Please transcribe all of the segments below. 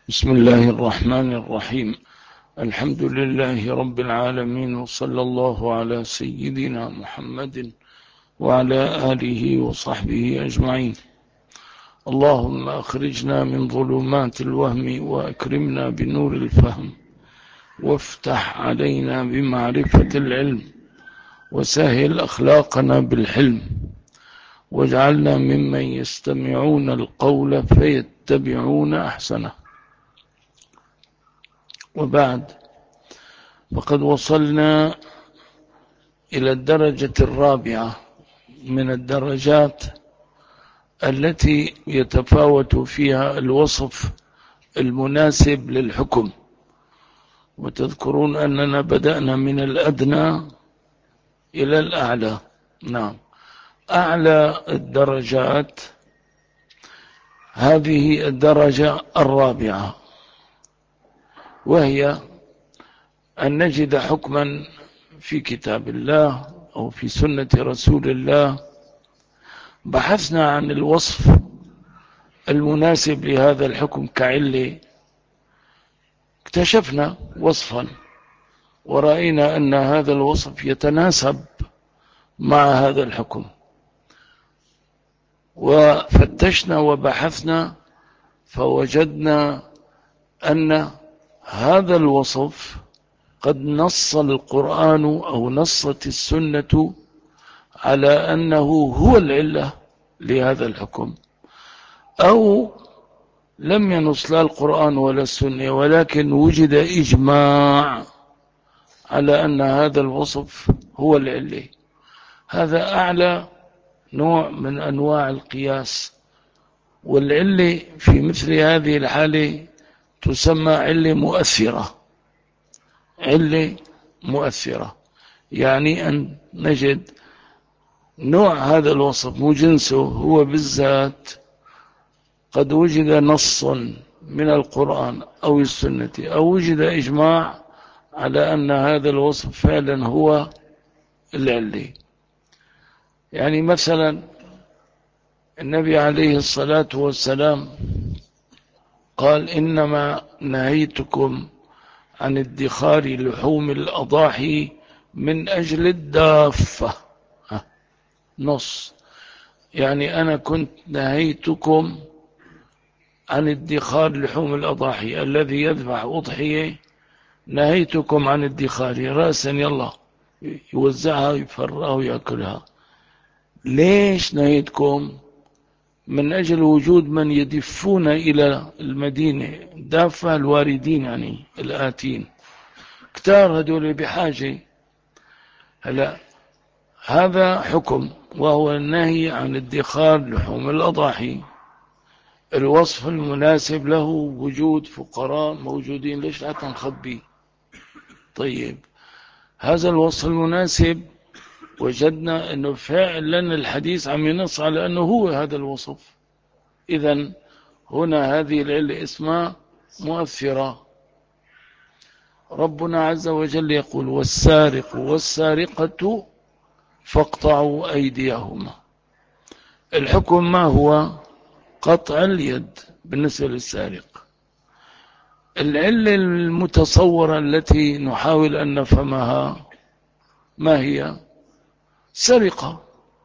بسم الله الرحمن الرحيم. الحمد لله رب العالمين، وصلى الله على سيدنا محمد وعلى آله وصحبه أجمعين. اللهم أخرجنا من ظلمات الوهم وأكرمنا بنور الفهم، وافتح علينا بمعرفة العلم، وسهل أخلاقنا بالحلم، واجعلنا ممن يستمعون القول فيتبعون أحسنه. وبعد، فقد وصلنا إلى الدرجة الرابعة من الدرجات التي يتفاوت فيها الوصف المناسب للحكم. وتذكرون أننا بدأنا من الأدنى إلى الأعلى. نعم، أعلى الدرجات هذه الدرجة الرابعة، وهي أن نجد حكما في كتاب الله أو في سنة رسول الله، بحثنا عن الوصف المناسب لهذا الحكم كعلة، اكتشفنا وصفا ورأينا أن هذا الوصف يتناسب مع هذا الحكم، وفتشنا وبحثنا فوجدنا أن هذا الوصف قد نص القرآن أو نصت السنة على أنه هو العلة لهذا الحكم، أو لم ينص لا القرآن ولا السنة، ولكن وجد إجماع على أن هذا الوصف هو العلة. هذا أعلى نوع من أنواع القياس، والعلة في مثل هذه الحالة تسمى علة مؤثرة. علة مؤثرة يعني أن نجد نوع هذا الوصف مو جنسه هو بالذات قد وجد نص من القرآن أو السنة، أو وجد إجماع على أن هذا الوصف فعلا هو العلة. يعني مثلا النبي عليه الصلاة والسلام قال: إنما نهيتكم عن ادخار لحوم الأضاحي من أجل الدافة. نص، يعني أنا كنت نهيتكم عن ادخار لحوم الأضاحي، الذي يذبح أضحية نهيتكم عن ادخار رأسا يلا يوزعها ويفرها ويأكلها. ليش نهيتكم؟ من أجل وجود من يدفون إلى المدينة، دافة الواردين يعني الآتين، كتار هدول بحاجة. هلا هذا حكم وهو النهي عن ادخار لحوم الأضاحي. الوصف المناسب له وجود فقراء موجودين، ليش لا تنخبي؟ طيب، هذا الوصف المناسب وجدنا أنه فعلا الحديث عم ينص على أنه هو هذا الوصف. إذن هنا هذه العلة اسمها مؤثرة. ربنا عز وجل يقول: والسارق والسارقة فاقطعوا أيديهما. الحكم ما هو؟ قطع اليد بالنسبة للسارق. العلة المتصورة التي نحاول أن نفهمها ما هي؟ السرقة.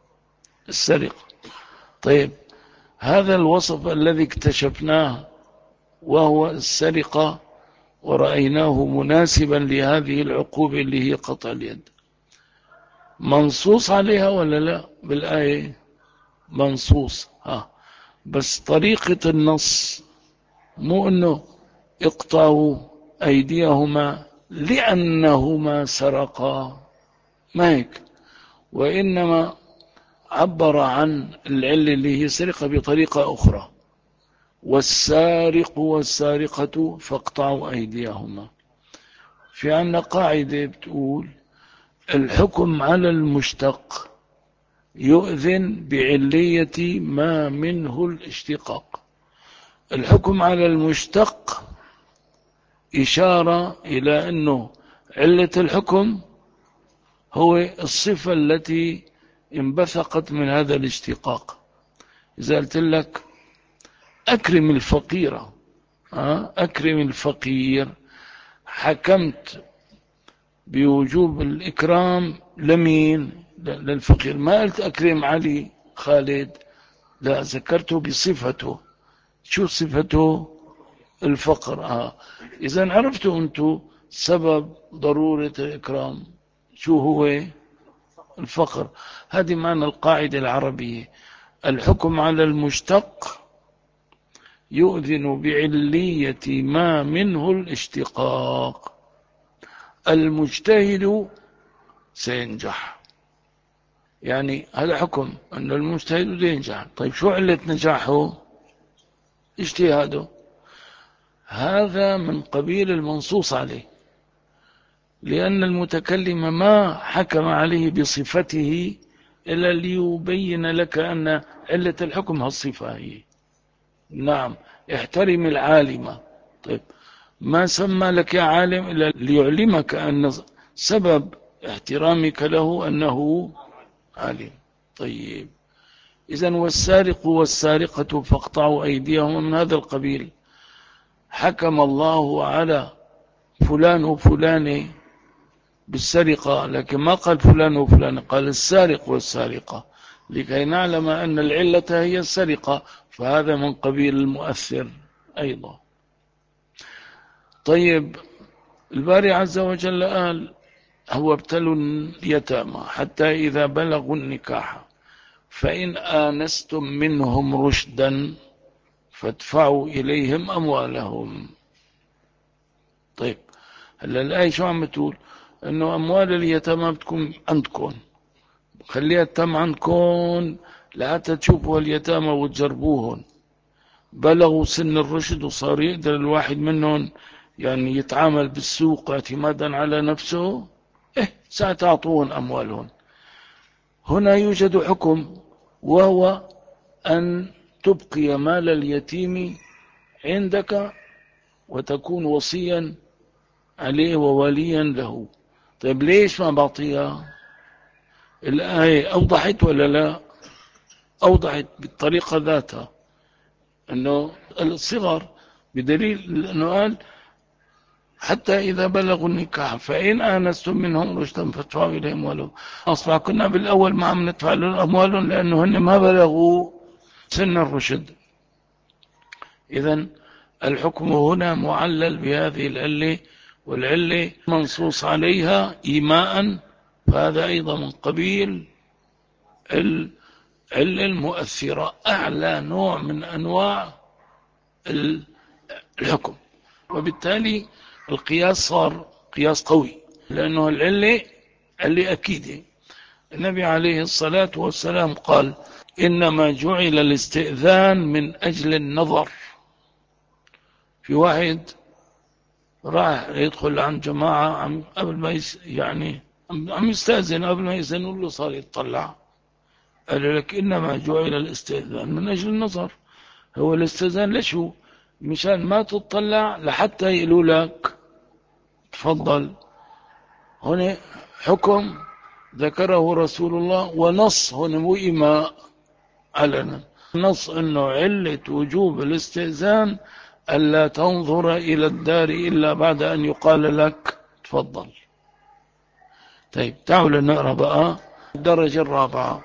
طيب، هذا الوصف الذي اكتشفناه وهو السرقة ورأيناه مناسبا لهذه العقوبة اللي هي قطع اليد، منصوص عليها ولا لا بالآية؟ منصوص. بس طريقة النص مو أنه اقطعوا أيديهما لأنهما سرقا، ما هيك، وإنما عبر عن العلة اللي هي سرقة بطريقة أخرى: والسارق والسارقة فاقطعوا أيديهما. في عنا قاعدة بتقول: الحكم على المشتق يؤذن بعلية ما منه الاشتقاق. الحكم على المشتق إشارة إلى أنه علة الحكم هو الصفة التي انبثقت من هذا الاشتقاق. إذا قلت لك أكرم الفقيرة، أكرم الفقير، حكمت بوجوب الإكرام لمين؟ للفقير. ما قلت أكرم علي خالد، لا، ذكرته بصفته. شو صفته؟ الفقر. إذن عرفتوا أنتم سبب ضرورة الإكرام شو هو؟ الفقر. هذه معنى القاعدة العربية: الحكم على المشتق يؤذن بعلية ما منه الاشتقاق. المجتهد سينجح، يعني هذا حكم أن المجتهد ينجح. طيب شو علة نجاحه؟ اجتهاده. هذا من قبيل المنصوص عليه، لأن المتكلم ما حكم عليه بصفته إلا ليبين لك أن علة الحكم هالصفة هي. نعم، احترم العالم. طيب، ما سمى لك يا عالم إلا ليعلمك أن سبب احترامك له أنه عالم. طيب، إذن والسارق والسارقة فاقطعوا أيديهم من هذا القبيل. حكم الله على فلان وفلان بالسرقة، لكن ما قال فلان وفلان، قال السارق والسارقة، لكي نعلم أن العلة هي السرقة، فهذا من قبيل المؤثر أيضا. طيب، الباري عز وجل قال: هو ابتلوا اليتامى حتى إذا بلغوا النكاح فإن آنستم منهم رشدا فادفعوا إليهم أموالهم. طيب، هلا الآية شو عم تقول؟ إنه أموال اليتامى بتكون عندكم، خليها تم عندكم لحتى تشوفوا اليتامى وتجربوهم. بلغوا سن الرشد وصار يقدر الواحد منهم يعني يتعامل بالسوق اعتمادا على نفسه، ساعتها أعطوهم أموالهم. هنا يوجد حكم، وهو أن تبقي مال اليتيم عندك وتكون وصيا عليه ووليا له. طيب ليش ما بعطيها؟ الآية أوضحت ولا لا؟ أوضحت بالطريقة ذاتها، أنه الصغر، بدليل أنه قال: حتى إذا بلغوا النكاح فإن آنستم منهم رشدا فادفعوا إليهم أموالهم. أصبح كنا بالأول ما عم ندفع لهم أموالهم لأنه هن ما بلغوا سن الرشد. إذن الحكم هنا معلل بهذه العلة، والعلة منصوص عليها إيماء، فهذا أيضا من قبيل العلة المؤثرة، أعلى نوع من أنواع الحكم. وبالتالي القياس صار قياس قوي، لأنه العلة علة أكيدة. النبي عليه الصلاة والسلام قال: إنما جعل الاستئذان من أجل النظر. في واحد راح يدخل عند جماعة قبل ما يعني عم يستأذن، قبل ما يستأذن له صار يتطلع. قال لك: إنما جعل الاستئذان من أجل النظر. هو الاستئذان لشو؟ مشان ما تتطلع، لحتى يقولوا لك تفضل. هنا حكم ذكره رسول الله، ونص هنا مو إيماء علنا، نص أنه علة وجوب الاستئذان ألا تنظر إلى الدار إلا بعد أن يقال لك تفضل. طيب، تعالوا نقرأ بقى الدرجة الرابعة.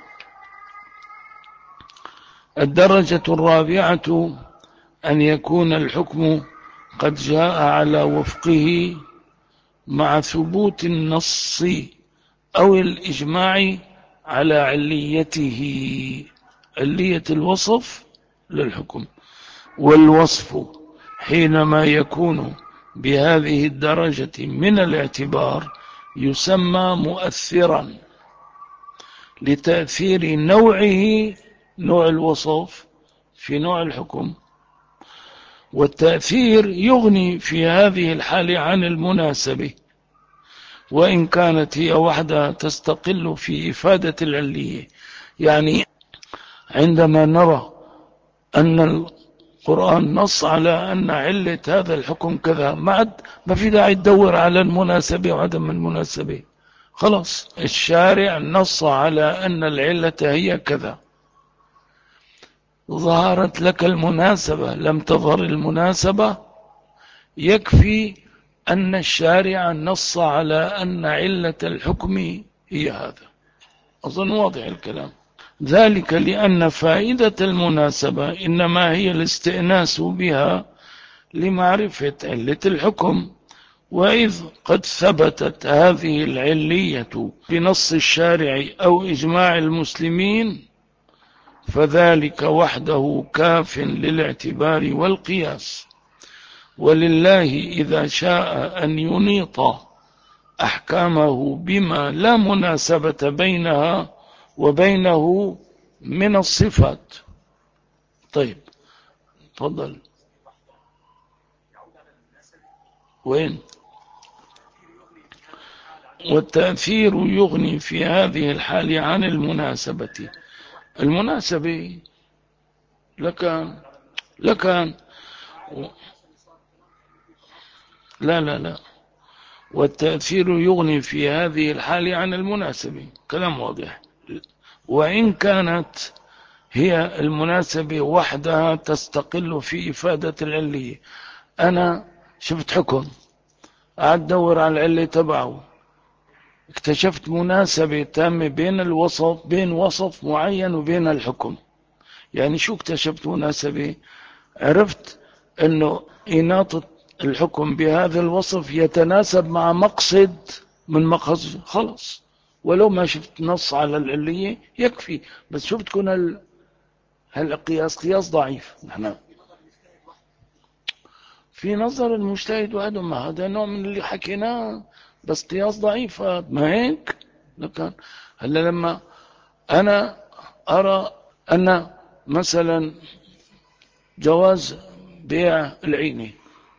الدرجة الرابعة أن يكون الحكم قد جاء على وفقه مع ثبوت النص أو الإجماع على عليته، علية الوصف للحكم. والوصف حينما يكون بهذه الدرجة من الاعتبار يسمى مؤثرا لتأثير نوعه، نوع الوصف في نوع الحكم. والتأثير يغني في هذه الحالة عن المناسبة، وإن كانت هي وحدها تستقل في إفادة العلية. يعني عندما نرى أن القرآن نص على أن علة هذا الحكم كذا، ما في داعي تدور على المناسبة وعدم المناسبة، خلاص الشارع نص على أن العلة هي كذا. ظهرت لك المناسبة، لم تظهر المناسبة، يكفي أن الشارع نص على أن علة الحكم هي هذا. أظن واضح الكلام. ذلك لأن فائدة المناسبة إنما هي الاستئناس بها لمعرفة علة الحكم، وإذ قد ثبتت هذه العلية بنص الشارع أو إجماع المسلمين فذلك وحده كاف للاعتبار والقياس. ولله إذا شاء أن ينيط أحكامه بما لا مناسبة بينها وبينه من الصفات. طيب تفضل. وين؟ والتأثير يغني في هذه الحال عن المناسبة. المناسبة لكان لا والتأثير يغني في هذه الحال عن المناسبة، كلام واضح. وإن كانت هي المناسبة وحدها تستقل في إفادة العلية. أنا شفت حكم، قعدت دور على العلة تبعه، اكتشفت مناسبة تامة بين وصف معين وبين الحكم. يعني شو اكتشفت مناسبة؟ عرفت أنه إناطة الحكم بهذا الوصف يتناسب مع مقصد من مقصد، خلص. ولو ما شفت نص على العلية يكفي، بس شفت كون قياس ضعيف. نحن في نظر المجتهد وحده، ما هذا نوع من اللي حكيناه، بس قياس ضعيف. ما هيك لكن هلا لما أنا أرى أن مثلا جواز بيع العينة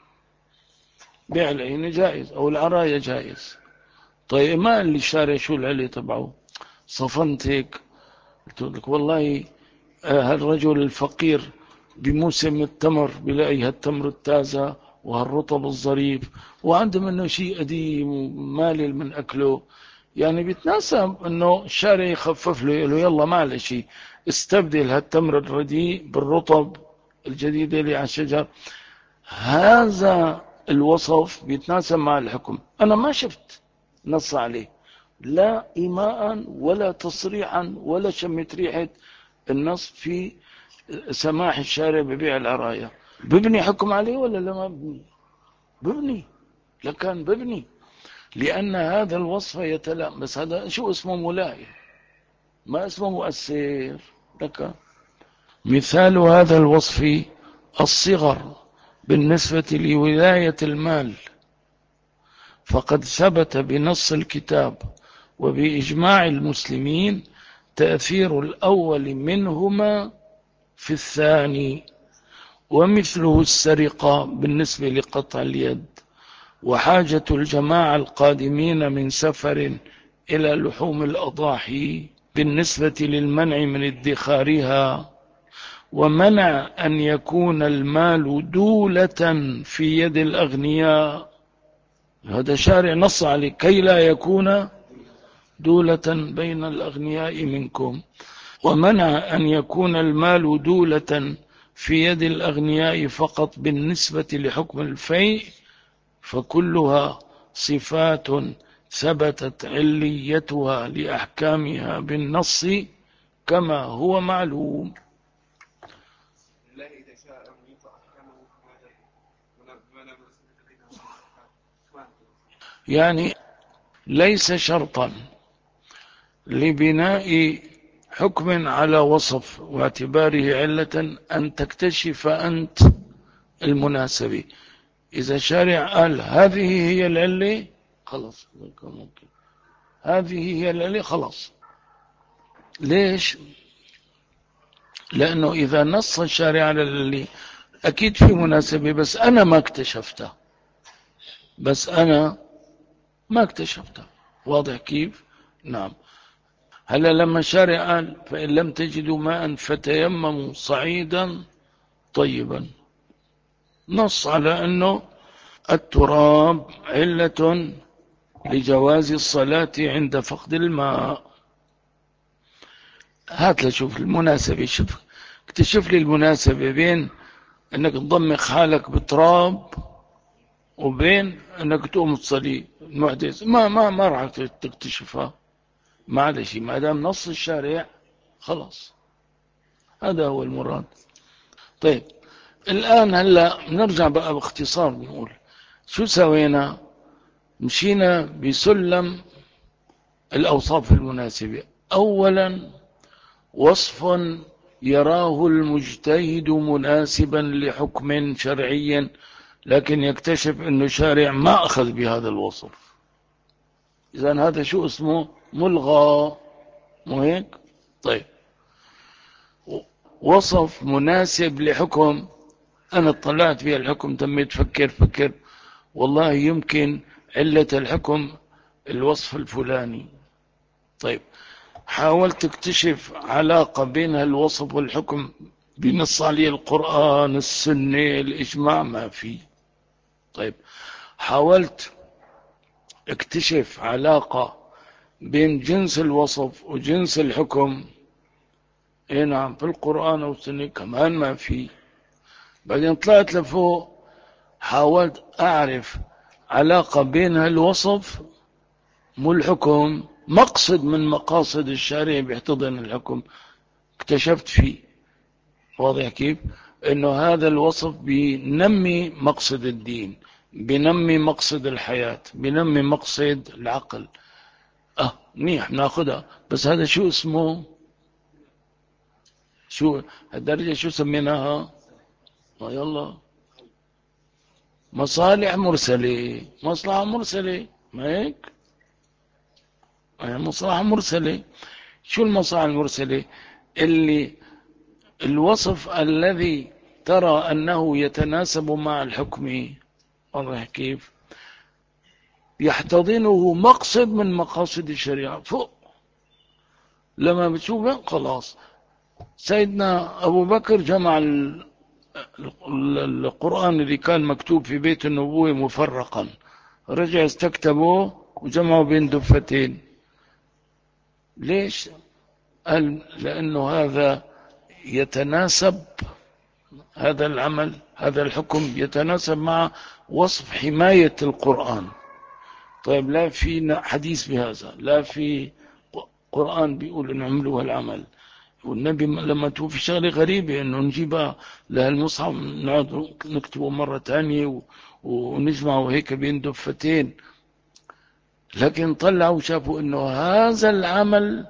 جائز، أو العراية جائز. طيب ما اللي شارع شو العلي تبعه؟ صفنت هيك قلت لك والله هالرجل الفقير بموسم التمر بلاقي هالتمر التازة وهالرطب الظريف، وعنده منه شيء قديم ومالل من أكله، يعني بيتناسب انه الشارع يخفف له، يقول له يلا معلش استبدل هالتمر الرديء بالرطب الجديد اللي على الشجر. هذا الوصف بيتناسب مع الحكم. أنا ما شفت نص عليه، لا إيماء ولا تصريحا ولا شمت ريحة النص في سماح الشارع ببيع العراية. ببني حكم عليه ولا لا؟ ما ببني. ببني لكان ببني، لأن هذا الوصف يتلائم. بس هذا شو اسمه؟ ملائم، ما اسمه مؤثر. لك مثال هذا الوصف الصغر بالنسبة لولاية المال، فقد ثبت بنص الكتاب وبإجماع المسلمين تأثير الأول منهما في الثاني، ومثله السرقة بالنسبة لقطع اليد، وحاجة الجماعة القادمين من سفر إلى لحوم الأضاحي بالنسبة للمنع من ادخارها، ومنع أن يكون المال دولة في يد الأغنياء. هذا شارع نص عليه كي لا يكون دولة بين الأغنياء منكم. ومنع أن يكون المال دولة في يد الأغنياء فقط بالنسبة لحكم الفيء، فكلها صفات ثبتت عليتها لأحكامها بالنص كما هو معلوم. يعني ليس شرطا لبناء حكم على وصف واعتباره علة أن تكتشف أنت المناسبة. إذا شارع قال هذه هي العلة خلاص، ممكن هذه هي العلة خلاص. ليش؟ لأنه إذا نص الشارع على العلة أكيد في مناسبة، بس أنا ما اكتشفتها. واضح كيف؟ نعم. هلا لما الشارع قال فإن لم تجدوا ماء فتيمموا صعيدا طيبا، نص على أنه التراب علة لجواز الصلاة عند فقد الماء. هات لشوف المناسبة، شوف اكتشف لي المناسبة بين أنك تضمخ حالك بتراب وبين انك تقوم تصلي المحدث ما راح تكتشفها. معلش ما دام نص الشارع خلاص، هذا هو المراد. طيب الآن هلا نرجع بقى باختصار، بنقول شو سوينا؟ مشينا بسلم الأوصاف المناسبة. أولا وصف يراه المجتهد مناسبا لحكم شرعي، لكن يكتشف أنه شارع ما أخذ بهذا الوصف. إذن هذا شو اسمه؟ ملغى، مو هيك؟ طيب وصف مناسب لحكم، أنا اطلعت في الحكم، تميت فكر والله يمكن علة الحكم الوصف الفلاني. طيب حاولت تكتشف علاقة بين الوصف والحكم بنص عليه القرآن، السنة، الإجماع، ما في. طيب حاولت اكتشف علاقة بين جنس الوصف وجنس الحكم، اي نعم، في القرآن والسنة كمان ما في. بعدين طلعت لفوق، حاولت أعرف علاقة بين الوصف والحكم، مقصد من مقاصد الشارع بيحتضن الحكم، اكتشفت فيه، واضح كيف؟ انه هذا الوصف بينمي مقصد الدين، بينمي مقصد الحياة، بينمي مقصد العقل. منيح ناخدها، بس هذا شو اسمه؟ شو الدرجة شو سميناها؟ يلا مصالح مرسلة، مصلحة مرسلة، ما هيك؟ مصلحة مرسلة. شو المصلحة المرسلة؟ اللي الوصف الذي ترى أنه يتناسب مع الحكم، واضح كيف؟ يحتضنه مقصد من مقاصد الشريعة فوق، لما بتشوفه خلاص. سيدنا أبو بكر جمع القرآن اللي كان مكتوب في بيت النبوة مفرقا، رجع استكتبه وجمعه بين دفتين. ليش؟ قال لأنه هذا يتناسب، هذا العمل، هذا الحكم يتناسب مع وصف حماية القرآن. طيب لا في حديث بهذا، لا في قرآن بيقول انه عملوا هالعمل. والنبي لما توفي شغله غريبة انه نجيبها لهالمصحف نقعد نكتبه مرة تانية ونجمعه هيك بين دفتين، لكن طلعوا وشافوا انه هذا العمل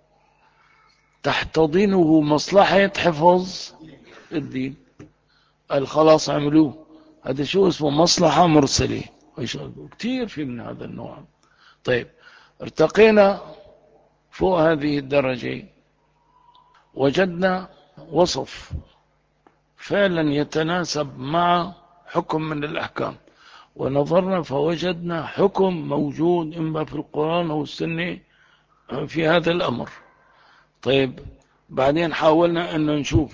تحتضنه مصلحة حفظ الدين، قال خلاص عملوه. هذا شو اسمه؟ مصلحة مرسلة. كتير في من هذا النوع. طيب ارتقينا فوق هذه الدرجة، وجدنا وصف فعلا يتناسب مع حكم من الأحكام، ونظرنا فوجدنا حكم موجود إما في القرآن أو السنة في هذا الأمر. طيب بعدين حاولنا أن نشوف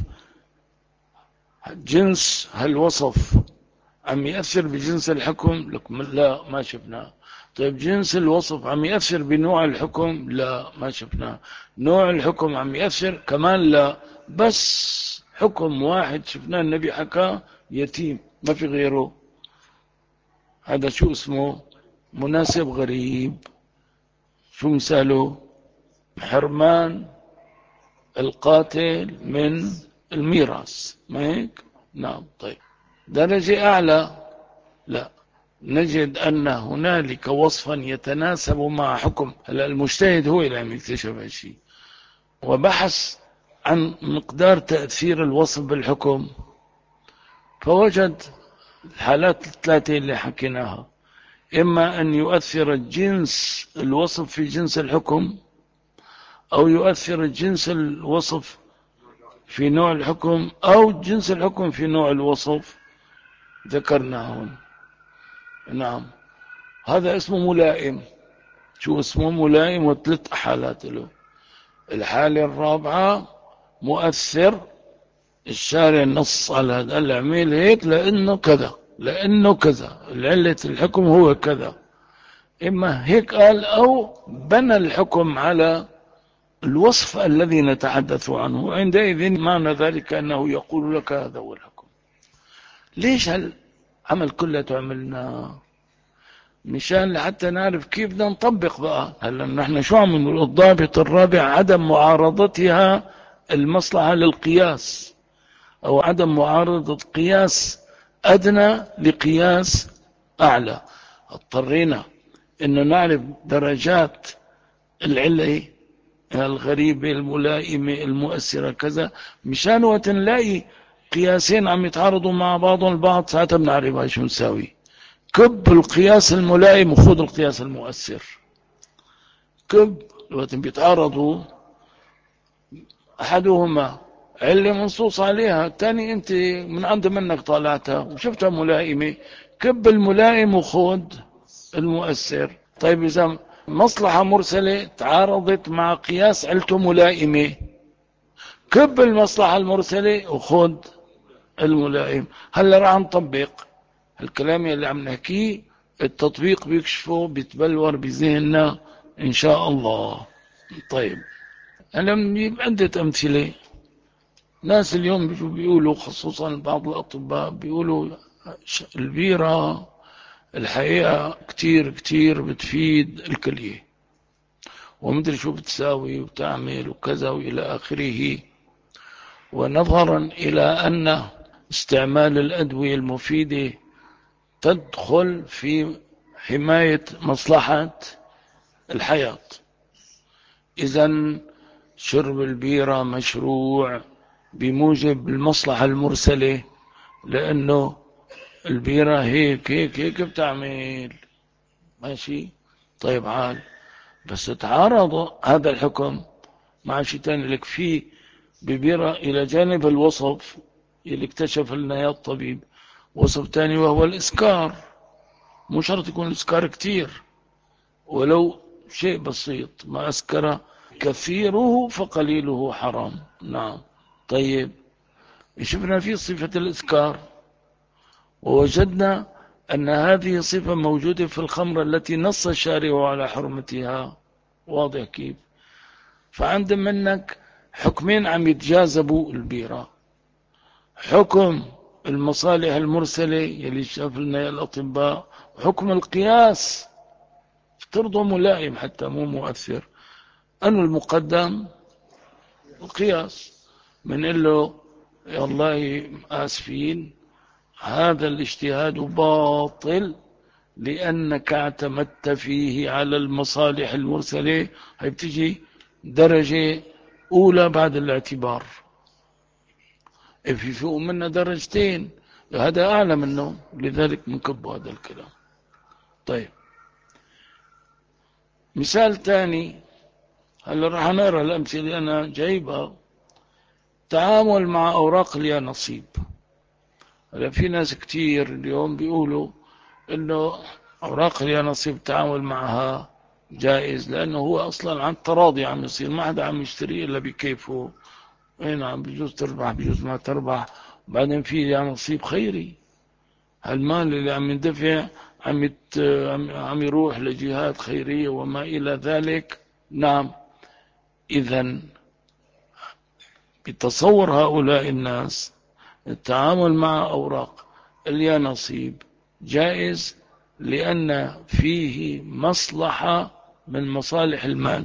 جنس هالوصف عم يأثر بجنس الحكم، لكم لا ما شفناه. طيب جنس الوصف عم يأثر بنوع الحكم، لا ما شفناه. نوع الحكم عم يأثر كمان، لا. بس حكم واحد شفناه النبي حكاه، يتيم ما في غيره. هذا شو اسمه؟ مناسب غريب. شو مثاله؟ حرمان القاتل من الميراث، ما هيك؟ نعم. طيب درجة أعلى، لا، نجد أن هنالك وصفا يتناسب مع حكم. هلا المجتهد هو اللي عم يكتشف هالشيء، وبحث عن مقدار تأثير الوصف بالحكم، فوجد الحالات الثلاثة اللي حكيناها: إما أن يؤثر الجنس الوصف في جنس الحكم، أو يؤثر الجنس الوصف في نوع الحكم، أو جنس الحكم في نوع الوصف ذكرناهم. نعم، هذا اسمه ملائم. شو اسمه؟ ملائم، وثلاث حالات له. الحالة الرابعة مؤثر، الشارع نص على هذا العميل هيك لأنه كذا، لأنه كذا، العلة الحكم هو كذا. إما هيك قال، أو بنى الحكم على الوصف الذي نتحدث عنه، عندئذ معنى ذلك أنه يقول لك هذا هو الحكم. ليش عمل كله عملنا مشان حتى نعرف كيف بدنا نطبق بقى. هلا نحن شو عم نقول؟ الضابط الرابع عدم معارضتها المصلحة للقياس، أو عدم معارضة قياس أدنى لقياس أعلى. اضطرينا إنه نعرف درجات العلة الغريبة الملائمة المؤثرة كذا، مشان وقت نلاقي قياسين عم يتعارضوا مع بعضهم البعض ساعتها بنعرف شو نساوي. كب القياس الملائم وخذ القياس المؤثر. كب وقت بيتعارضوا أحدهما علة منصوص عليها، الثاني أنت من عند منك طالعتها وشفتها ملائمة، كب الملائم وخذ المؤثر. طيب إذا مصلحة مرسلة تعارضت مع قياس علته ملائمة، كب المصلحة المرسلة وخذ الملائم. هلا راح نطبق الكلام اللي عم نحكيه، التطبيق بيكشفه بيتبلور بذهننا إن شاء الله. طيب أنا بنجيب عدة أمثلة. ناس اليوم بيقولوا خصوصا بعض الأطباء بيقولوا البيرة الحقيقة كتير كتير بتفيد الكلية، ومدري شو بتساوي وتعمل وكذا وإلى آخره. ونظرا إلى أن استعمال الأدوية المفيدة تدخل في حماية مصلحة الحياة، إذن شرب البيرة مشروع بموجب المصلحة المرسلة، لأنه البيرة هيك هيك هيك بتعمل ماشي. طيب عال، بس تعارض هذا الحكم مع شيء تاني لك فيه ببيرة إلى جانب الوصف اللي اكتشف لنا يا الطبيب، وصف تاني وهو الإسكار. مو شرط يكون الإسكار كتير، ولو شيء بسيط، ما أسكر كثيره فقليله حرام. نعم. طيب شفنا في صفة الإسكار، ووجدنا أن هذه صفة موجودة في الخمر التي نص الشارع على حرمتها. واضح كيف؟ فعند منك حكمين عم يتجاذبوا البيرة: حكم المصالح المرسلة يلي شاف لنا الأطباء، وحكم القياس افترضه ملائم حتى مو مؤثر. أنه المقدم القياس، من له والله آسفين هذا الاجتهاد باطل لأنك اعتمدت فيه على المصالح المرسلة. هي بتجي درجة أولى بعد الاعتبار، في فوق منا درجتين، هذا أعلى منه، لذلك منكب هذا الكلام. طيب مثال ثاني، هلا راح نقرا الأمثلة اللي أنا جايبها. تعامل مع أوراق اليانصيب. هلا في ناس كتير اليوم بيقولوا إنه أوراق اليانصيب التعامل معها جائز، لأنه هو أصلا عن تراضي عم يصير، ما حدا عم يشتري إلا بكيفه. اي نعم، بجوز تربح بجوز ما تربح. وبعدين في يانصيب خيري، هالمال اللي عم يندفع عم يروح لجهات خيرية وما إلى ذلك. نعم. إذن بتصور هؤلاء الناس التعامل مع أوراق اليانصيب جائز، لأن فيه مصلحة من مصالح المال،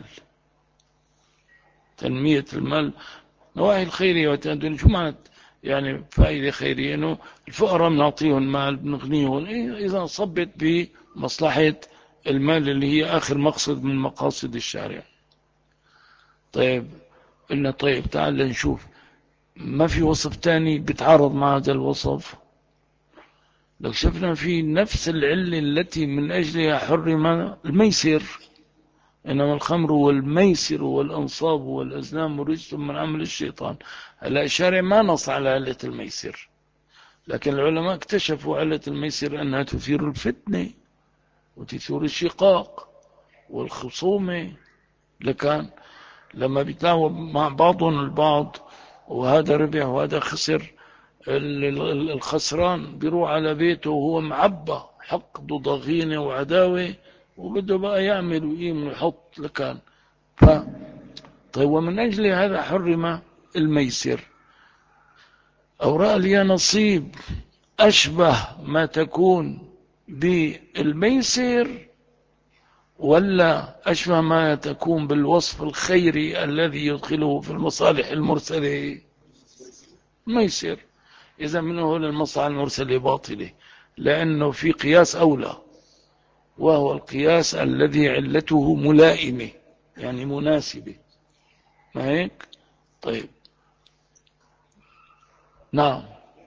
تنمية المال، نواحي الخيرية وتأدون. شو معنى يعني فائدة خيرية؟ إنه الفقراء بنعطيهم مال بنغنيهم إذا صبت بمصلحة المال اللي هي آخر مقصد من مقاصد الشارع. طيب قلنا طيب تعال نشوف ما في وصف تاني بيتعارض مع هذا الوصف. لو شفنا في نفس العلة التي من أجلها حرم الميسر، إنما الخمر والميسر والأنصاب والأزلام رجس من عمل الشيطان. هلا الشارع ما نص على علة الميسر، لكن العلماء اكتشفوا علة الميسر أنها تثير الفتنة وتثير الشقاق والخصومة. لكن لما بيتلاعبوا مع بعضهم البعض وهذا ربح وهذا خسر، الخسران بيروح على بيته وهو معبى حقد وضغينة وعداوة، وبده بقى يعمل ويقيم ويحط لكان. طيب ومن أجل هذا حرم الميسر. أوراق اليانصيب أشبه ما تكون بالميسر ولا أشبه ما تكون بالوصف الخيري الذي يدخله في المصالح المرسلة؟ ميسر. إذا منه للمصلحة المرسلة باطلة، لأنه في قياس أولى، وهو القياس الذي علته ملائمة، يعني مناسبة، ما هيك؟ طيب. نعم.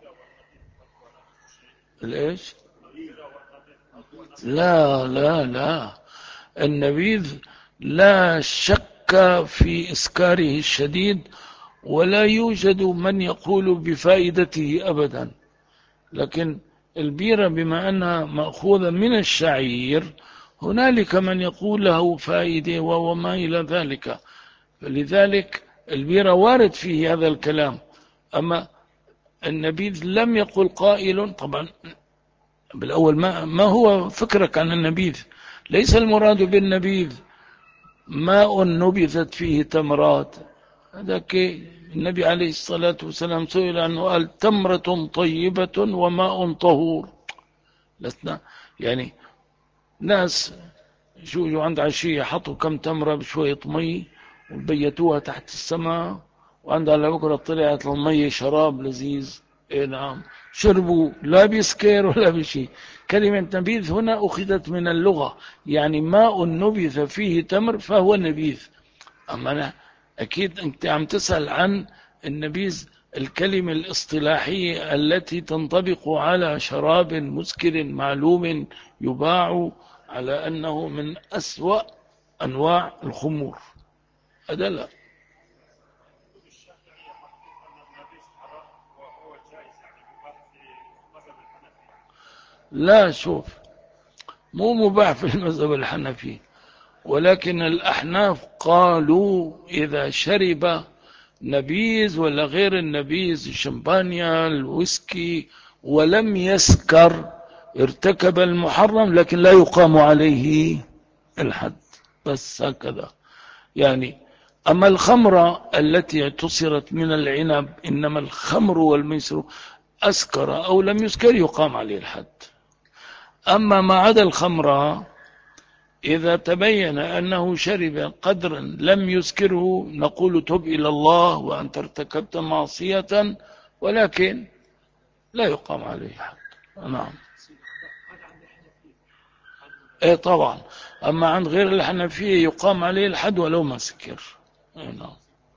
ليش؟ لا لا لا، النبيذ لا شك في إسكاره الشديد، ولا يوجد من يقول بفائدته أبدا. لكن البيرة بما أنها مأخوذة من الشعير، هنالك من يقول له فائدة وما إلى ذلك، فلذلك البيرة وارد فيه هذا الكلام. أما النبيذ لم يقل قائل طبعا بالأول ما هو فكرك عن النبيذ؟ ليس المراد بالنبيذ ماء نبذت فيه تمرات، هذاك النبي عليه الصلاة والسلام سئل عنه قال تمرة طيبة وماء طهور. لسنا يعني ناس جو عند عشية حطوا كم تمرة بشوية مي وبيتوها تحت السماء، وعند على بكرة طلعت المي شراب لذيذ. إيه نعم، شربوا لا بيسكر ولا بشيء. كلمة نبيذ هنا أخذت من اللغة، يعني ماء نبذ فيه تمر فهو نبيذ. أما أنا أكيد أنت عم تسأل عن النبيذ الكلمة الاصطلاحية التي تنطبق على شراب مسكر معلوم يباع على أنه من أسوأ أنواع الخمور، هذا لا. لا شوف، مو مباح في المذهب الحنفي، ولكن الأحناف قالوا إذا شرب نبيذ ولا غير النبيذ، الشمبانيا الويسكي، ولم يسكر ارتكب المحرم، لكن لا يقام عليه الحد. بس هكذا يعني. أما الخمرة التي اعتصرت من العنب، إنما الخمر والميسر أسكر أو لم يسكر يقام عليه الحد. أما ما عدا الخمرة إذا تبين أنه شرب قدرا لم يسكره، نقول تب إلى الله وأنت ارتكبت معصية، ولكن لا يقام عليه حد. نعم. ايه طبعا. أما عند غير الحنفية يقام عليه الحد ولو ما سكر. إيه نعم.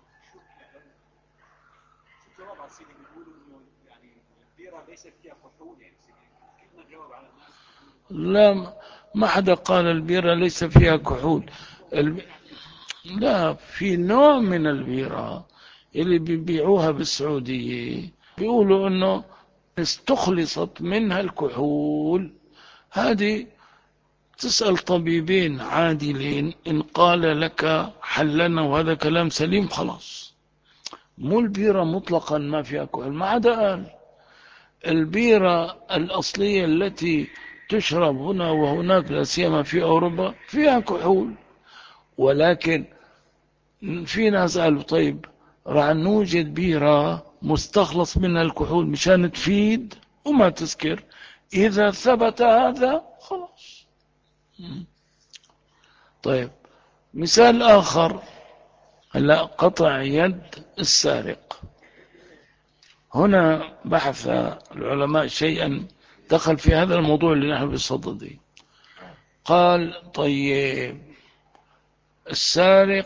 لا، ما حدا قال البيرة ليس فيها كحول. الب... لا، في نوع من البيرة اللي بيبيعوها بالسعودية بيقولوا انه استخلصت منها الكحول. هذه تسأل طبيبين عادلين، إن قال لك حلنا وهذا كلام سليم خلاص. مو البيرة مطلقا ما فيها كحول، ما عدا قال البيرة الأصلية التي تشرب هنا وهناك لا سيما في أوروبا فيها كحول. ولكن في ناس قالوا طيب راح نوجد بيرة مستخلص منها الكحول مشان تفيد وما تسكر. إذا ثبت هذا خلاص. طيب، مثال آخر، هلا قطع يد السارق. هنا بحث العلماء شيئا دخل في هذا الموضوع اللي نحن بصدده. قال طيب السارق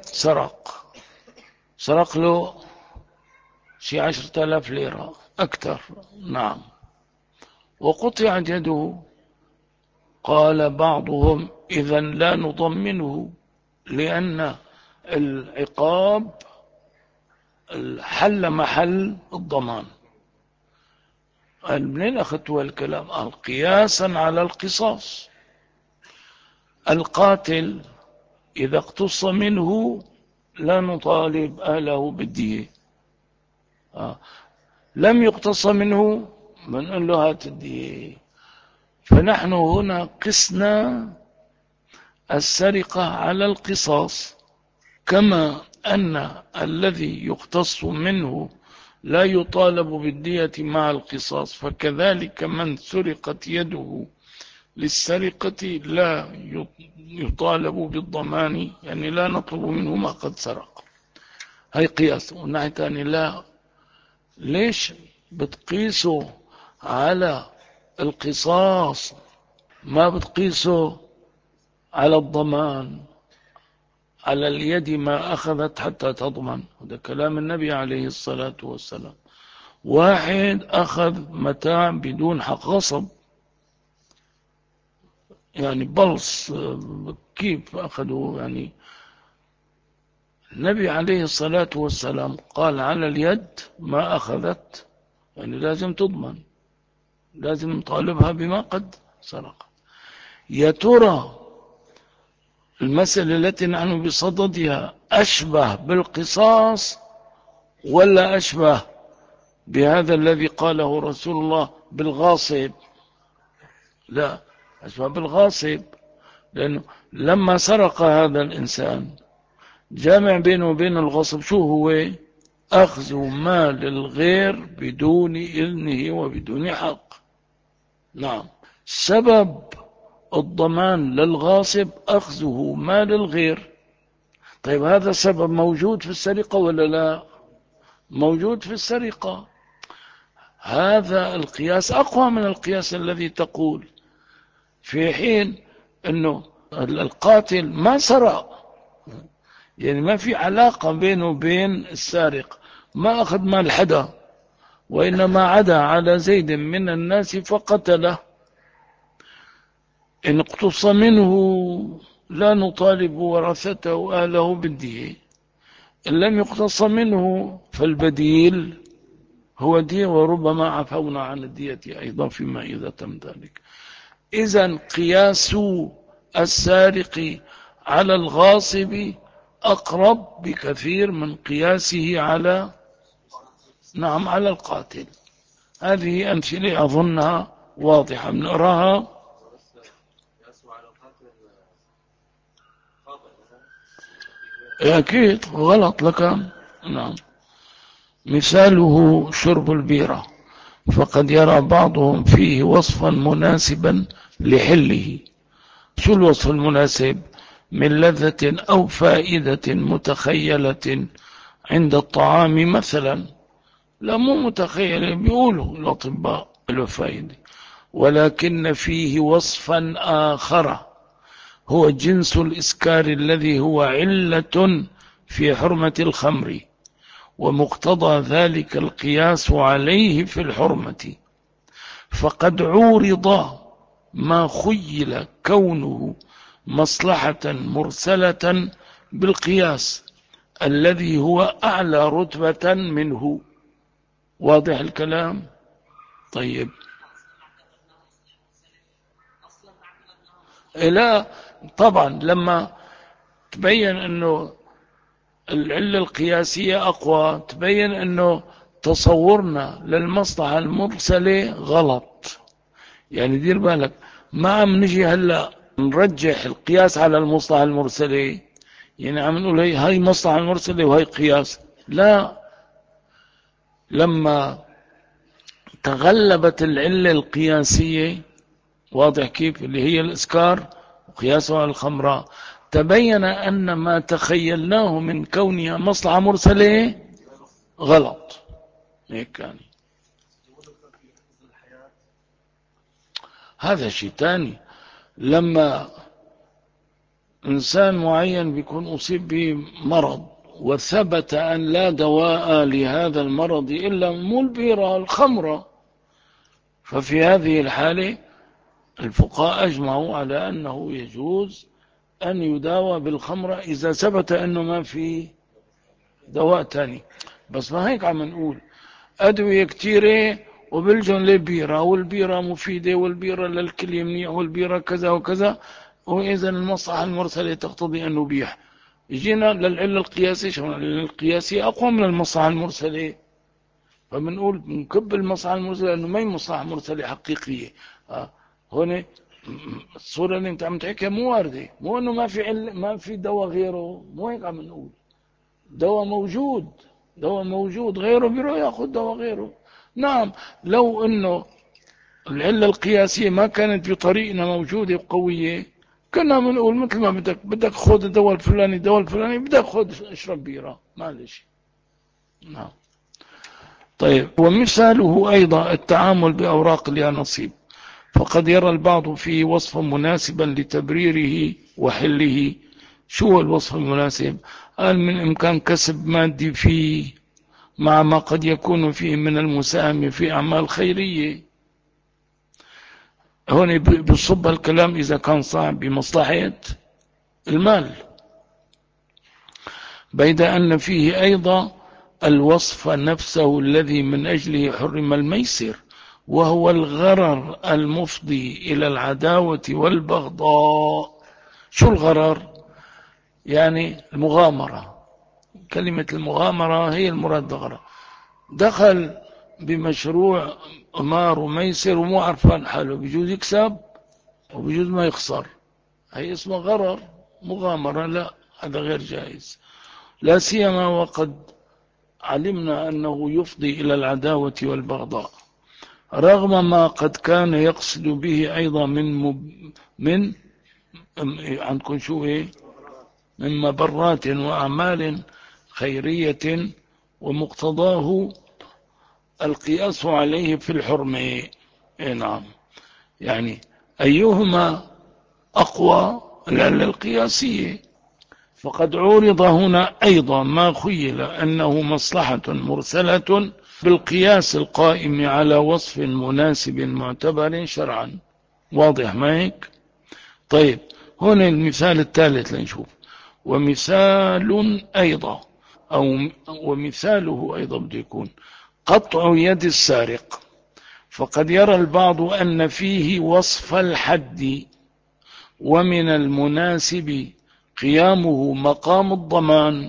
سرق له شي 10,000 ليرة أكثر. نعم. وقطعت يده. قال بعضهم إذا لا نضمنه، لأن العقاب حل محل الضمان. قال منين أخذتوا الكلام؟ قال قياسا على القصاص. القاتل إذا اقتص منه لا نطالب أهله بالدية. لم يقتص منه بنقول له هات الدية. فنحن هنا قسنا السرقة على القصاص، كما أن الذي يقتص منه لا يطالب بالدية مع القصاص، فكذلك من سرقت يده للسرقة لا يطالب بالضمان، يعني لا نطلب منه ما قد سرق. هي قياس. ونحن تاني لا، ليش بتقيسوا على القصاص ما بتقيسوا على الضمان؟ على اليد ما أخذت حتى تضمن، هذا كلام النبي عليه الصلاة والسلام. واحد أخذ متاع بدون حق، غصب يعني بلص، كيف أخذوا يعني؟ النبي عليه الصلاة والسلام قال على اليد ما أخذت، يعني لازم تضمن، لازم نطالبها بما قد سرق. يا ترى المسألة التي نحن بصددها أشبه بالقصاص ولا أشبه بهذا الذي قاله رسول الله بالغاصب؟ لا، أشبه بالغاصب، لأنه لما سرق هذا الإنسان جامع بينه وبين الغصب شو هو؟ أخذ مال الغير بدون إذنه وبدون حق. نعم، سبب الضمان للغاصب أخذه مال الغير. طيب هذا سبب موجود في السرقة ولا لا؟ موجود في السرقة. هذا القياس أقوى من القياس الذي تقول، في حين أنه القاتل ما سرق، يعني ما في علاقة بينه وبين السارق، ما أخذ مال حدا، وإنما عدا على زيد من الناس فقتله. إن اقتص منه لا نطالب ورثته أهله بالدية، إن لم يقتص منه فالبديل هو دية، وربما عفونا عن الدية أيضا فيما إذا تم ذلك. إذن قياس السارق على الغاصب أقرب بكثير من قياسه على، نعم، على القاتل. هذه أمثلة أظنها واضحة بنقراها. أكيد غلط لك. نعم، مثاله شرب البيرة، فقد يرى بعضهم فيه وصفا مناسبا لحله. شو الوصف المناسب؟ من لذة أو فائدة متخيلة عند الطعام مثلا. لا، مو متخيلة، بيقولوا الأطباء له فائدة، ولكن فيه وصفا آخر هو جنس الإسكار الذي هو علة في حرمة الخمر، ومقتضى ذلك القياس عليه في الحرمة. فقد عورض ما خيل كونه مصلحة مرسلة بالقياس الذي هو أعلى رتبة منه. واضح الكلام؟ طيب، لا طبعا لما تبين أنه العلة القياسية أقوى، تبين أنه تصورنا للمصلحة المرسلة غلط. يعني دير بالك، ما عم نجي هلأ نرجح القياس على المصلحة المرسلة، يعني عم نقول هي مصلحة المرسلة وهي قياس. لا، لما تغلبت العلة القياسية، واضح كيف، اللي هي الإسكار وقياسها على الخمراء، تبين أن ما تخيلناه من كونها مصلحة مرسلة غلط. هيك يعني. هذا شيء تاني. لما إنسان معين بيكون أصيب بمرض وثبت أن لا دواء لهذا المرض إلا مو البيرة، الخمرة، ففي هذه الحالة الفقهاء أجمعوا على أنه يجوز أن يداوى بالخمرة إذا ثبت أنه ما في دواء تاني. بس ما هيك عم نقول أدوية كتيرة وبلجن للبيرة، والبيرة مفيدة، والبيرة للكلية منيح، والبيرة كذا وكذا، وإذا المصلحة المرسلة تقتضي أن نبيح. يجينا للعلة القياسية، شو العلة القياسية أقوى من المصلحة المرسلة، فبنقول بنكب المصلحة المرسلة لأنه ما هي مصلحة مرسلة حقيقية. هون الصورة اللي انت عم تحكيها مو واردة، مو انه ما في ما في دواء غيره، مو هيك عم نقول، دواء موجود دواء موجود، غيره بيروح ياخذ دواء غيره. نعم، لو انه العلة القياسية ما كانت بطريقنا موجودة وقوية، كنا بنقول مثل ما بدك خذ الدواء الفلاني، الدواء الفلاني بدك خذ اشرب بيرة، معلش. نعم. طيب، ومثاله أيضا التعامل بأوراق اليانصيب، فقد يرى البعض فيه وصفا مناسبا لتبريره وحله. شو الوصف المناسب؟ قال من إمكان كسب مادي فيه، مع ما قد يكون فيه من المساهمة في أعمال خيرية. هون بصب الكلام إذا كان صعب بمصلحة المال، بيد أن فيه أيضا الوصف نفسه الذي من أجله حرم الميسر، وهو الغرر المفضي إلى العداوة والبغضاء. شو الغرر؟ يعني المغامرة. كلمة المغامرة هي المراد بالغرر. دخل بمشروع قمار وميسر ومو عرفان حاله، بيجوز يكسب وبيجوز ما يخسر، هي اسمها غرر. مغامرة لا، هذا غير جائز، لا سيما وقد علمنا أنه يفضي إلى العداوة والبغضاء، رغم ما قد كان يقصد به أيضا من عندكم شو إيه، من مبرات وأعمال خيرية، ومقتضاه القياس عليه في الحرمة. إيه نعم. يعني أيهما أقوى؟ العلة القياسية. فقد عورض هنا أيضا ما خيل أنه مصلحة مرسلة بالقياس القائم على وصف مناسب معتبر شرعا. واضح ما هيك؟ طيب، هنا المثال الثالث لنشوف. ومثال أيضا، أو ومثاله أيضا بده يكون قطع يد السارق. فقد يرى البعض أن فيه وصف الحد، ومن المناسب قيامه مقام الضمان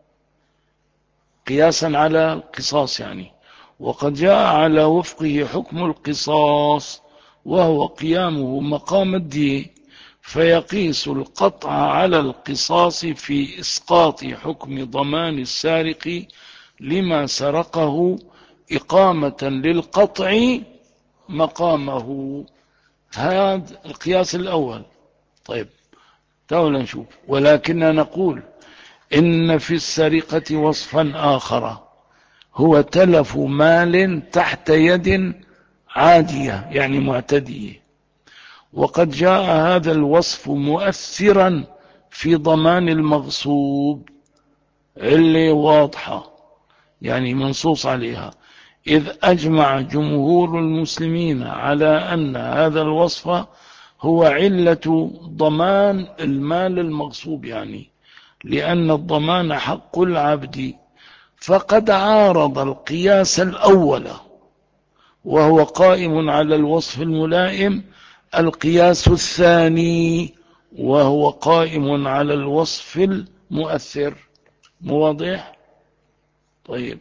قياسا على القصاص يعني، وقد جاء على وفقه حكم القصاص، وهو قيامه مقام الدية، فيقيس القطع على القصاص في إسقاط حكم ضمان السارق لما سرقه، إقامة للقطع مقامه. هذا القياس الأول. طيب، تعالوا نشوف. ولكننا نقول إن في السرقة وصفا آخر، هو تلف مال تحت يد عادية يعني معتدية، وقد جاء هذا الوصف مؤثرا في ضمان المغصوب، علة واضحة يعني منصوص عليها، إذ أجمع جمهور المسلمين على أن هذا الوصف هو علة ضمان المال المغصوب، يعني لأن الضمان حق العبد. فقد عارض القياس الأول وهو قائم على الوصف الملائم القياس الثاني وهو قائم على الوصف المؤثر. واضح؟ طيب.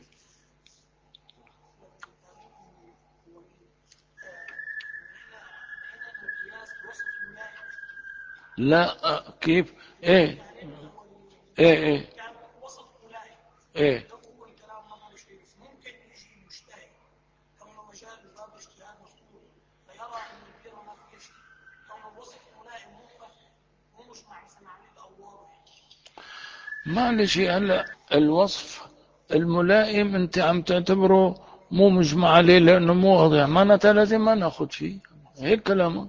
لا، كيف؟ ايه ايه ايه ايه معلش. هلا الوصف الملائم انت عم تعتبره مو مجمع عليه لانه مو واضح، معناتها لازم ما ناخذ فيه، هيك كلامك.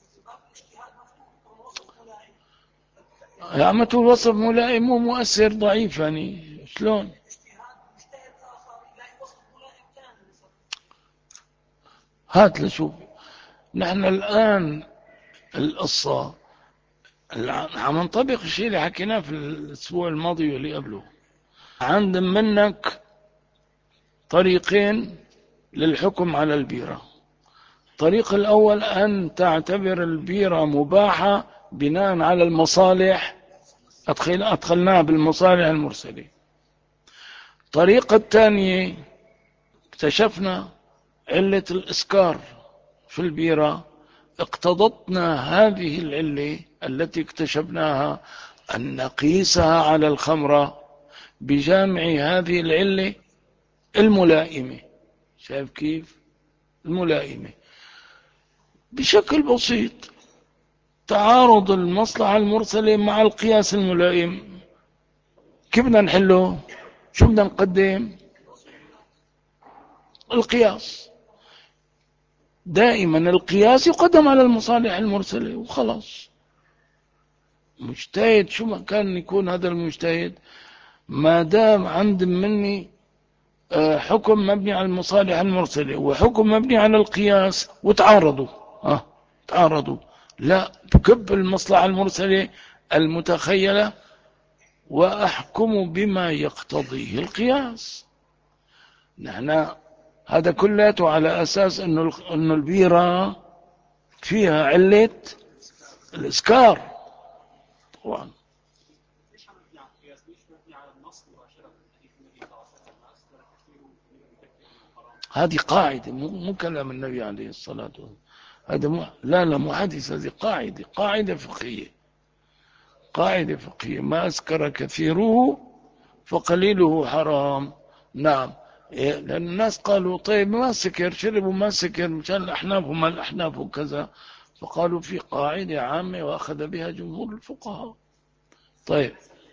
يا عم تقول وصف ملائم مو مؤثر ضعيف، يعني شلون؟ هات لشوف. نحن الآن القصة عم نطبق الشيء اللي حكيناه في الأسبوع الماضي واللي قبله. عند منك طريقين للحكم على البيرة. الطريق الأول أن تعتبر البيرة مباحة بناء على المصالح، أدخلناها بالمصالح المرسلة. الطريقة الثانية اكتشفنا علة الإسكار في البيرة، اقتضتنا هذه العلة التي اكتشفناها أن نقيسها على الخمرة بجامع هذه العلة الملائمة. شايف كيف؟ الملائمة بشكل بسيط. تعارض المصلحة المرسلة مع القياس الملائم، كيف بدنا نحله؟ شو بدنا نقدم؟ القياس. دائما القياس يقدم على المصالح المرسلة وخلاص. مجتهد شو ما كان يكون هذا المجتهد، ما دام عند مني حكم مبني على المصالح المرسلة وحكم مبني على القياس وتعارضوا، تعارضوا، لا تكب المصلحة المرسلة المتخيلة وأحكم بما يقتضيه القياس. نحن هذا كله على أساس أنه البيرة فيها علة الإسكار طبعا. هذه قاعدة، مو كلام النبي عليه الصلاة والسلام. هذا لا مو حديث، هذه قاعدة فقهية. قاعدة فقهية: ما أسكر كثيره فقليله حرام. نعم. لأن الناس قالوا طيب ما سكر، شربوا ما سكر مشان الأحناف وما الأحناف وكذا، فقالوا في قاعدة عامة وأخذ بها جمهور الفقهاء. طيب،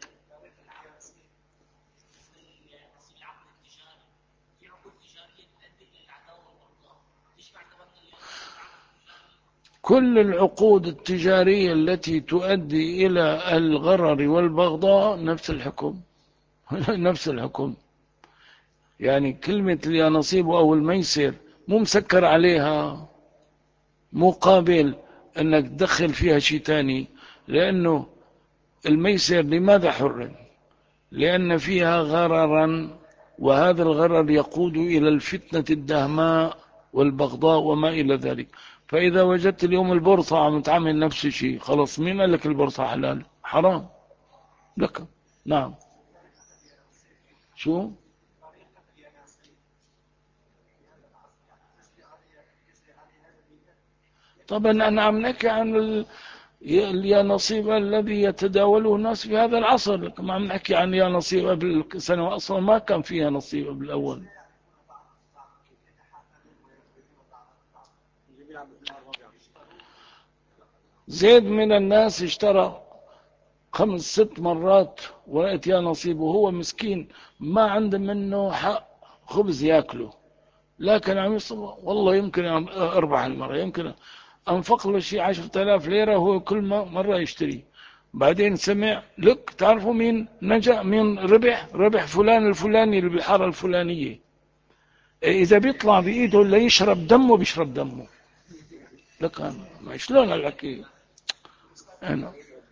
كل العقود التجارية التي تؤدي إلى الغرر والبغضاء نفس الحكم. نفس الحكم. يعني كلمة اليانصيب أو الميسر مو مسكر عليها مقابل أنك تدخل فيها شيء تاني، لأنه الميسر لماذا حرم؟ لأن فيها غررا، وهذا الغرر يقود إلى الفتنة الدهماء والبغضاء وما إلى ذلك. فإذا وجدت اليوم البورصة عم تعمل نفس الشيء، خلص مين قال لك البورصة حلال؟ حرام لك. نعم. شو؟ طبعا أنا عم نحكي عن اليانصيب الذي يتداوله الناس في هذا العصر، لكن عم نحكي عن يانصيب قبل سنة، أصلا ما كان فيها نصيب قبل الأول. زيد من الناس اشترى 5 6 مرات ورأيت يا نصيب، وهو مسكين ما عنده منه حق خبز ياكله، لكن عم يصبر والله يمكن أربح المرة، يمكن أنفق له شيء 10,000 ليرة وهو كل مرة يشتري. بعدين سمع لك تعرفوا مين نجا، مين ربح فلان الفلاني اللي بالحارة الفلانية. إذا بيطلع بإيده اللي يشرب دمه بيشرب دمه. لك ما شلون الحكي أنا؟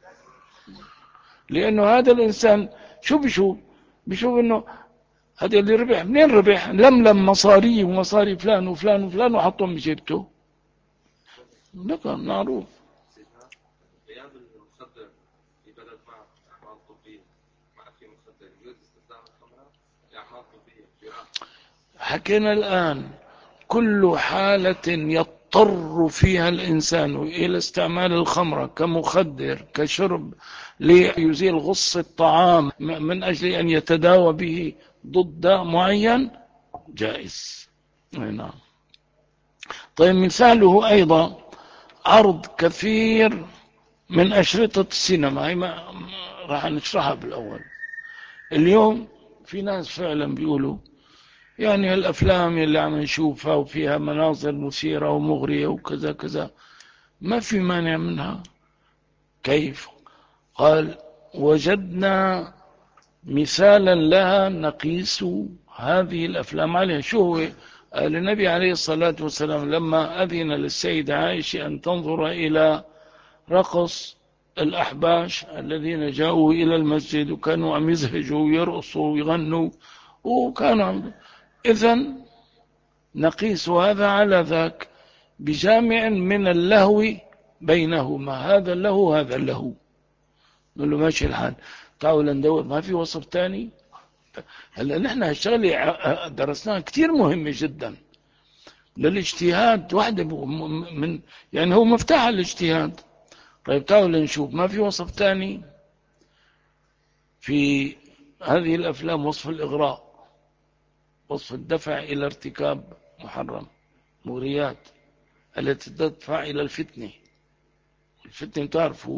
لأنه هذا الإنسان شو بيشوف إنه هذا اللي ربح منين ربح؟ لملم مصاري ومصاري فلان وفلان وفلان وحطهم بجيبته. لكن معروف. غياب المخدر في بلد مع أعمال طبية، ما في مخدر، يجوز استخدام الخمرة لأعمال طبية. حكينا الآن كل حالة يضطر فيها الإنسان إلى استعمال الخمرة كمخدر كشرب ليزيل غص الطعام من أجل أن يتداوى به ضد داء معين جائز. نعم. طيب، مثاله أيضا عرض كثير من أشرطة السينما، هي ما راح نشرحها بالأول. اليوم في ناس فعلا بيقولوا يعني الأفلام اللي عم نشوفها وفيها مناظر مثيرة ومغرية وكذا كذا ما في مانع منها. كيف؟ قال: وجدنا مثالا لها نقيس هذه الأفلام عليها. شو هو؟ قال النبي عليه الصلاة والسلام لما أذن للسيدة عائشة أن تنظر إلى رقص الأحباش الذين جاءوا إلى المسجد وكانوا عم يزهجوا ويرقصوا ويغنوا وكانوا إذن نقيس هذا على ذاك بجامع من اللهو بينهما، هذا اللهو هذا اللهو. نقول له ماشي الحال، تعالوا ندور ما في وصف تاني. هلا نحن هالشغله درسناها كثير مهمه جدا للاجتهاد، واحده من يعني هو مفتاح الاجتهاد. طيب تعالوا نشوف ما في وصف تاني في هذه الأفلام وصف الإغراء، وصف الدفع إلى ارتكاب محرم، مغريات التي تدفع إلى الفتنة. الفتنة تعرفوا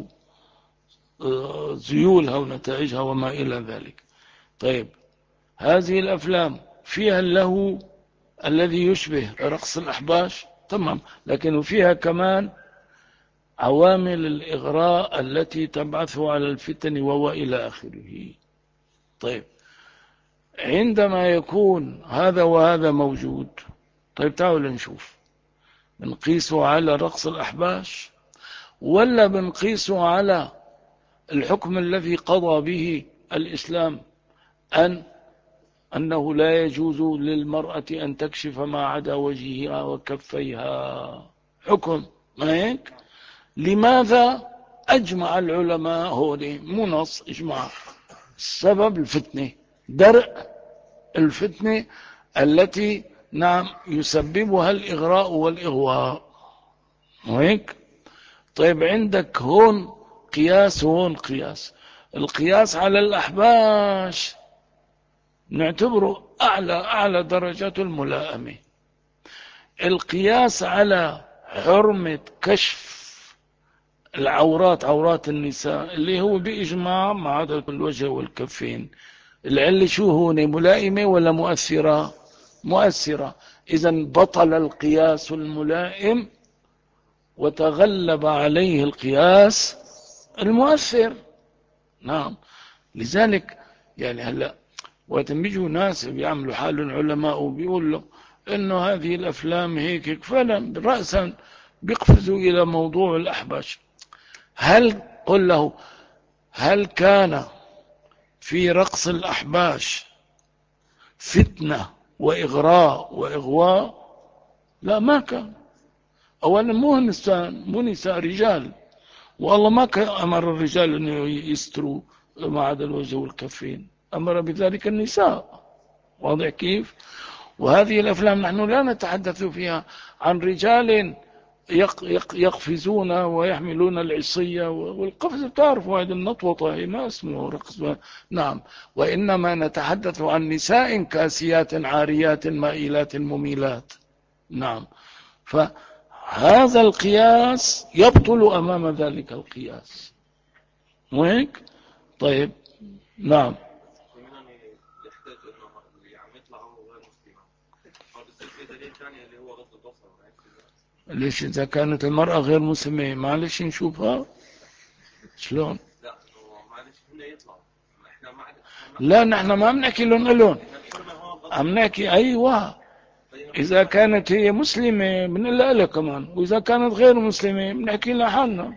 ذيولها ونتائجها وما إلى ذلك. طيب هذه الأفلام فيها اللهو الذي يشبه رقص الأحباش، تمام، لكن فيها كمان عوامل الإغراء التي تبعث على الفتن وإلى آخره. طيب عندما يكون هذا وهذا موجود، طيب تعالوا نشوف، بنقيسه على رقص الأحباش ولا بنقيسه على الحكم الذي قضى به الإسلام أنه لا يجوز للمرأة أن تكشف ما عدا وجهها وكفيها، حكم ما هيك؟ لماذا أجمع العلماء هون؟ مو نص، إجماع. السبب الفتنة، درء الفتنة التي نعم يسببها الإغراء والإغواء، وهيك. طيب عندك هون قياس، هون قياس، القياس على الأحباش نعتبره أعلى درجات الملائمة. القياس على حرمة كشف العورات، عورات النساء، اللي هو بإجماع مع عدد الوجه والكفين، العلة شو هون؟ ملائمة ولا مؤثرة؟ مؤثرة. إذن بطل القياس الملائم وتغلب عليه القياس المؤثر. نعم. لذلك يعني هلا وقت بيجوا ناس بيعملوا حالهم علماء وبيقولوا انه هذه الافلام هيك فعلا رأسا بيقفزوا الى موضوع الاحباش. قل له هل كان في رقص الأحباش فتنة وإغراء وإغواء؟ لا، ما كان. أولا مو نساء، رجال، والله ما كان أمر الرجال أن يستروا ما عدا الوجه والكفين، أمر بذلك النساء. واضح كيف؟ وهذه الأفلام نحن لا نتحدث فيها عن رجال يقفزون ويحملون العصية والقفز، تعرفوا هذه النطوطة هي ما اسمه رقص، نعم، وإنما نتحدث عن نساء كاسيات عاريات مائلات مميلات. نعم. فهذا القياس يبطل أمام ذلك القياس، وهيك. طيب نعم. ليش إذا كانت المرأة غير مسلمة معلش نشوفها شلون؟ لا نحن ما بنحكي لهم إلهم، عم نحكي أيوة إذا كانت هي مسلمة بنقول لها كمان، وإذا كانت غير مسلمة بنحكي لها حالنا.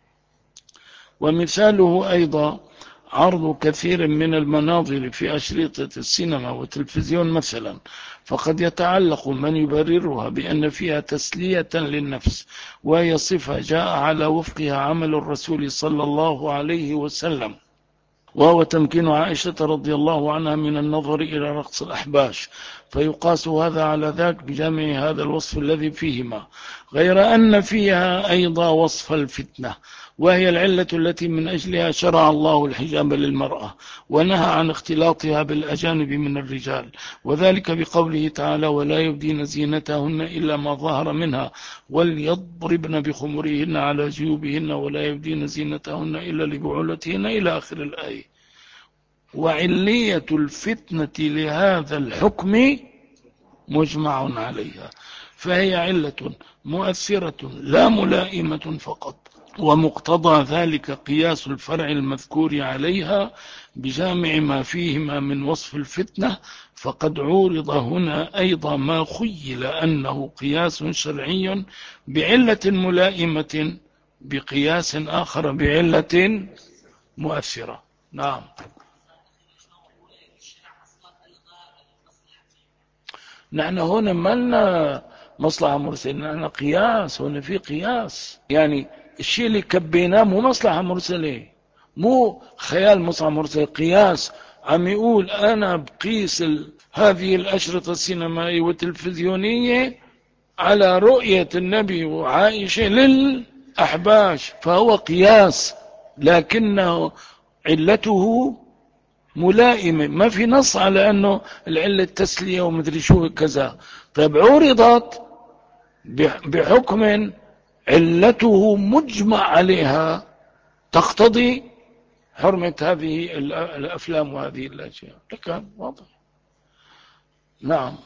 ومثاله أيضا عرض كثير من المناظر في أشرطة السينما والتلفزيون مثلا، فقد يتعلق من يبررها بأن فيها تسلية للنفس، وهي صفة جاء على وفقها عمل الرسول صلى الله عليه وسلم، وهو تمكين عائشة رضي الله عنها من النظر إلى رقص الأحباش، فيقاس هذا على ذاك بجمع هذا الوصف الذي فيهما، غير أن فيها أيضا وصف الفتنة، وهي العلة التي من أجلها شرع الله الحجاب للمرأة ونهى عن اختلاطها بالأجانب من الرجال، وذلك بقوله تعالى ولا يبدين زينتهن إلا ما ظهر منها وليضربن بخمرهن على جيوبهن ولا يبدين زينتهن إلا لبعولتهن إلى آخر الآية. وعلية الفتنة لهذا الحكم مجمع عليها، فهي علة مؤثرة لا ملائمة فقط، ومقتضى ذلك قياس الفرع المذكور عليها بجامع ما فيهما من وصف الفتنة. فقد عورض هنا أيضا ما خيل أنه قياس شرعي بعلة ملائمة بقياس آخر بعلة مؤثرة. نعم. نحن هنا ما لنا مصلحة مرسلة، نحن قياس، هنا في قياس، يعني الشيء اللي كبيناه مو مصلحة مرسلة، مو خيال مصلحة مرسلة، قياس عم يقول أنا بقيس هذه الأشرطة السينمائية والتلفزيونية على رؤية النبي وعائشة للأحباش، فهو قياس، لكنه علته ملائمة، ما في نص على أنه العلة التسلية ومدري شو كذا. طيب عرضت بحكم علته مجمع عليها تقتضي حرمة هذه الأفلام وهذه الأشياء، لكن واضح. نعم.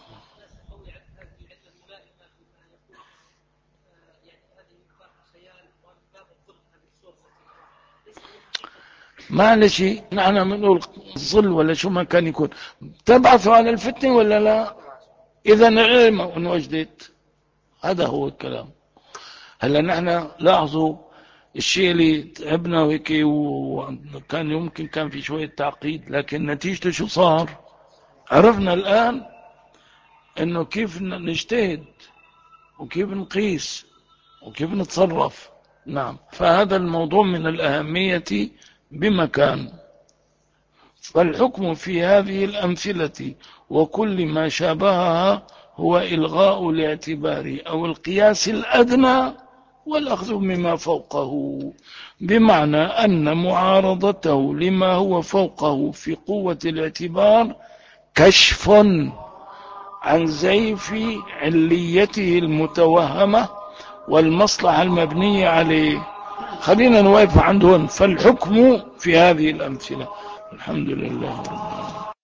معلش، نحن بنقول ظل ولا شو ما كان يكون، تبعثوا على الفتنة ولا لا؟ إذا العلم وجدت، هذا هو الكلام. هلا نحن لاحظوا الشيء اللي تعبنا وهيك، وكان يمكن كان في شوية تعقيد، لكن نتيجته شو صار؟ عرفنا الآن انه كيف نجتهد وكيف نقيس وكيف نتصرف. نعم، فهذا الموضوع من الأهمية بمكان. فالحكم في هذه الأمثلة وكل ما شابهها هو إلغاء الاعتبار أو القياس الأدنى والأخذ مما فوقه، بمعنى أن معارضته لما هو فوقه في قوة الاعتبار كشف عن زيف عليته المتوهمة والمصلحة المبنية عليه. خلينا نوقف عند هون. فالحكم في هذه الأمثلة. الحمد لله رب العالمين.